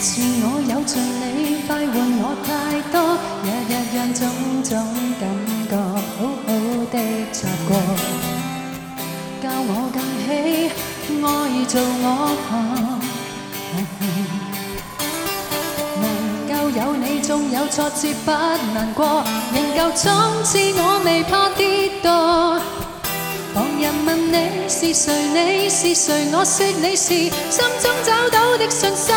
自我有盡你，快活我太多，日日讓種種感覺好好的擦過，教我更喜愛做我能夠有你，縱有挫折不難過，仍舊衝刺我未怕跌墮。旁人問你是誰，你是誰，我說你是心中找到的信心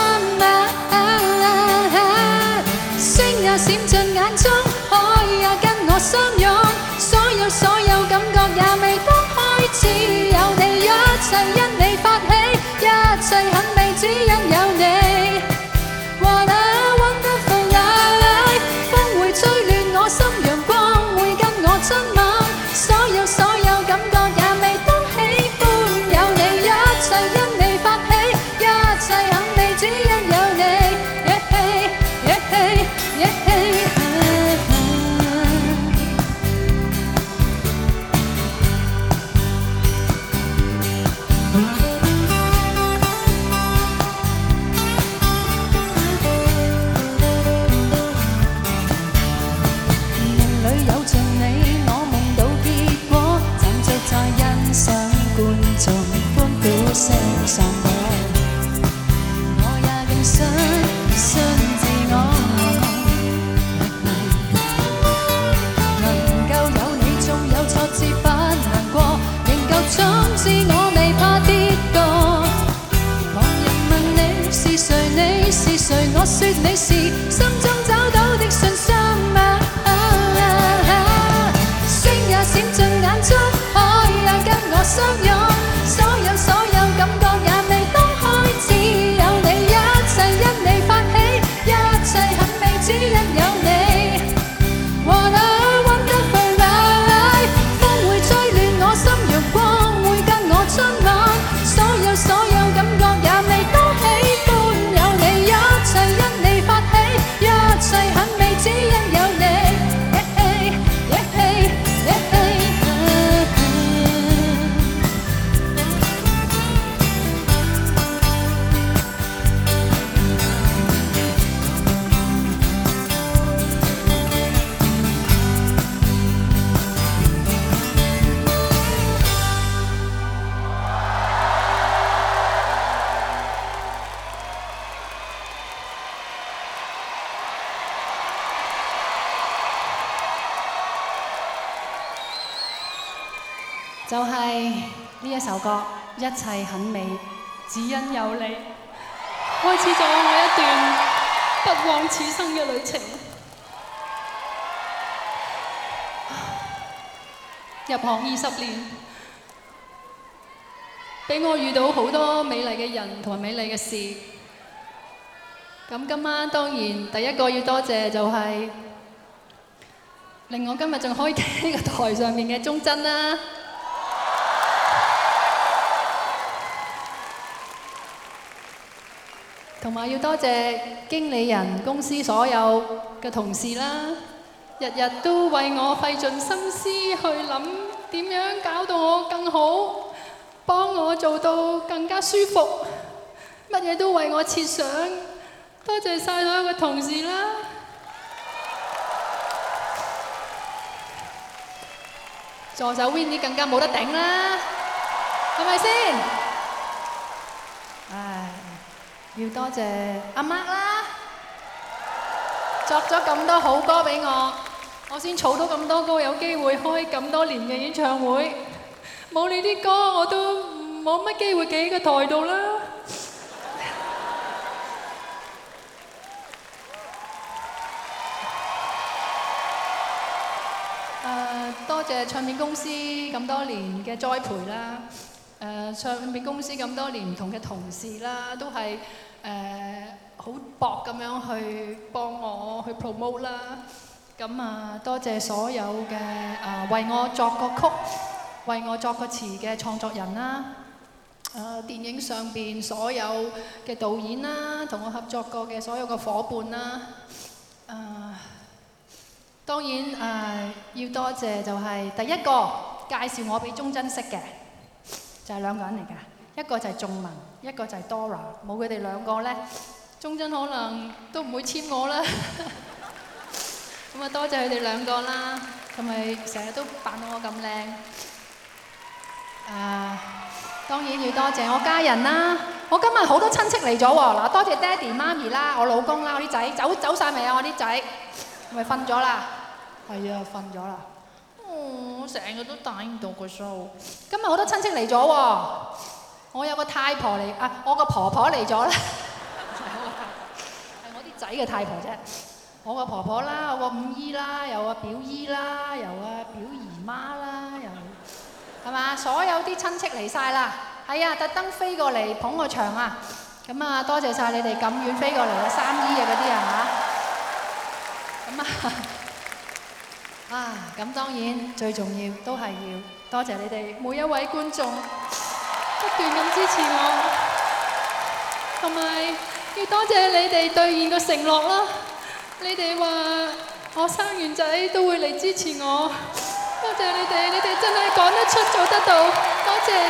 星也閃進眼中，海也跟我相擁，所有感覺也未當開始，有你一切因你發起，一切很美只因有你。What a wonderful life， 風會吹亂我心，陽光會跟我親吻，所有感覺也未當喜歡，有你一切因你發起，一切很美只因有你。聲散播，我也更信自我，能夠有你，縱有挫折不難過，仍舊衝刺我未怕跌墮。旁人問你是誰，你是誰，我說你是心中找到的信心星也閃進眼中，海也跟我相擁，所有感覺也未當開始，有你一切因你發起，一切很美只因有你。What a wonderful life， 風會吹亂我心，陽光會跟我親吻，所有感覺也未當喜歡，有你一切因你發起，一切很美只因有你。就係呢一首歌，一切很美，只因有你，開始咗我一段不枉此生嘅旅程。入行20年，俾我遇到好多美麗嘅人同埋美麗嘅事。咁今晚當然第一個要多謝就係令我今日仲可以企喺個台上面嘅鍾珍啦。同埋要多謝經理人、公司所有嘅同事啦，日日都為我費盡心思去諗點樣搞到我更好，幫我做到更加舒服，乜嘢都為我設想。多謝晒所有嘅同事啦。助手 Winnie 更加冇得頂啦，係咪先？唉。要多謝阿 Mark 啦，作咗咁多好歌俾我先儲到咁多歌，有機會開咁多年嘅演唱會。冇你啲歌，我都冇乜機會企喺個台度啦。多謝唱片公司咁多年嘅栽培啦。唱片公司咁多年唔同嘅同事啦，都係好薄咁樣去幫我去 promote 啦。咁多謝所有嘅為我作個曲、為我作個詞嘅創作人啦。電影上邊所有嘅導演啦，同我合作過嘅所有嘅伙伴啦。當然要多謝就係第一個介紹我俾鍾珍識嘅。就係兩個人嚟㗎，一個就係仲文，一個就係 Dora。冇佢哋兩個呢， 鍾真可能都唔會簽我啦。咁啊，多謝佢哋兩個啦，同埋成日都扮到我咁靚。當然要多謝我家人啦。我今日好多親戚嚟咗喎，嗱，多謝爹哋媽咪啦，我老公啦，我啲仔走晒未啊？我啲仔咪瞓咗啦。係啊，瞓咗啦。我成日都打唔到個 show。今日好多親戚嚟咗喎，我有個太婆嚟啊，我個婆婆嚟咗啦。係我啲仔嘅太婆啫。我個婆婆啦，我個五姨啦，有個表姨啦，有個表姨媽啦，又係嘛？所有啲親戚嚟晒啦。係啊，特登飛過嚟捧個場啊！咁啊，多謝晒你哋咁遠飛過嚟啊，三姨啊嗰啲啊嚇。咁咁當然最重要都係要多謝你哋每一位觀眾不斷咁支持我，同埋要多謝你哋兌現個承諾啦。你哋話我生完仔都會嚟支持我，多謝你哋，你哋真係講得出做得到，多謝。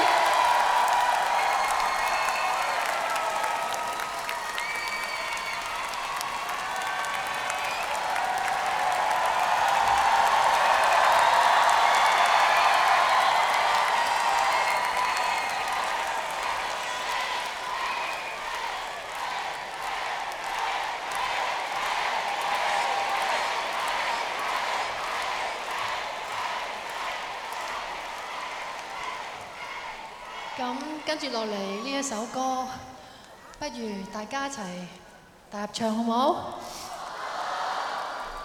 咁跟住落嚟呢一首歌，不如大家一齊大合唱好唔好？